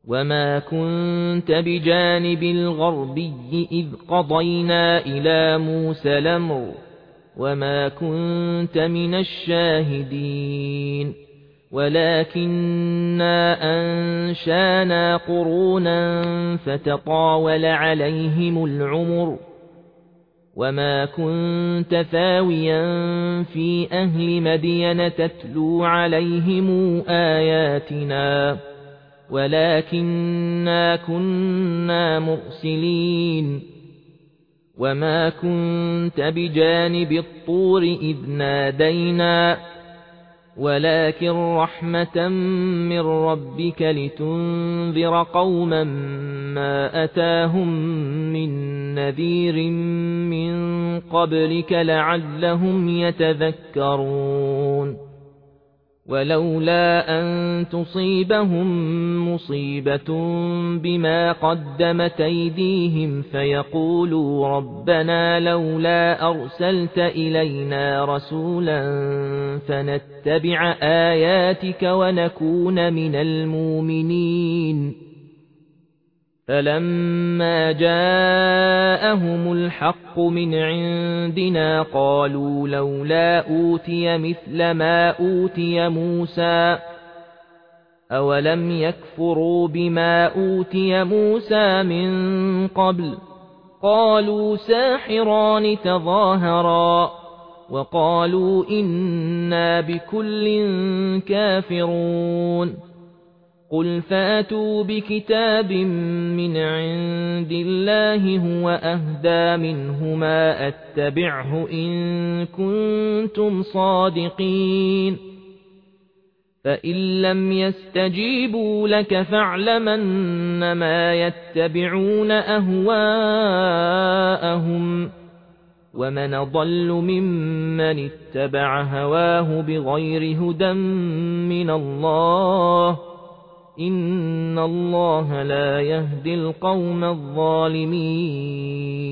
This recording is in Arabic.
وما كنت بجانب الغربي إذ قضينا إلى موسى الأمر وما كنت من الشاهدين ولكننا أنشانا قرونا فتطاول عليهم العمر وما كنت ثاويا في أهل مدين تتلو عليهم آياتنا ولكننا كنا مرسلين وما كنت بجانب الطور إذ نادينا ولكن رحمة من ربك لتنذر قوما ما أتاهم من نذير من قبلك لعلهم يتذكرون ولولا أن تصيبهم مصيبة بما قدمت أيديهم فيقولوا ربنا لولا أرسلت إلينا رسولا فنتبع آياتك ونكون من المؤمنين فلما جاءهم الحق من عندنا قالوا لولا أوتي مثل ما أوتي موسى أولم يكفروا بما أوتي موسى من قبل قالوا ساحران تظاهرا وقالوا إنا بكل كافرون قل فاتوا بكتاب من عند الله هو أهدى منهما أتبعه إن كنتم صادقين فإن لم يستجيبوا لك فاعلم أنما يتبعون أهواءهم ومن ضل ممن اتبع هواه بغير هدى من الله إن الله لا يهدي القوم الظالمين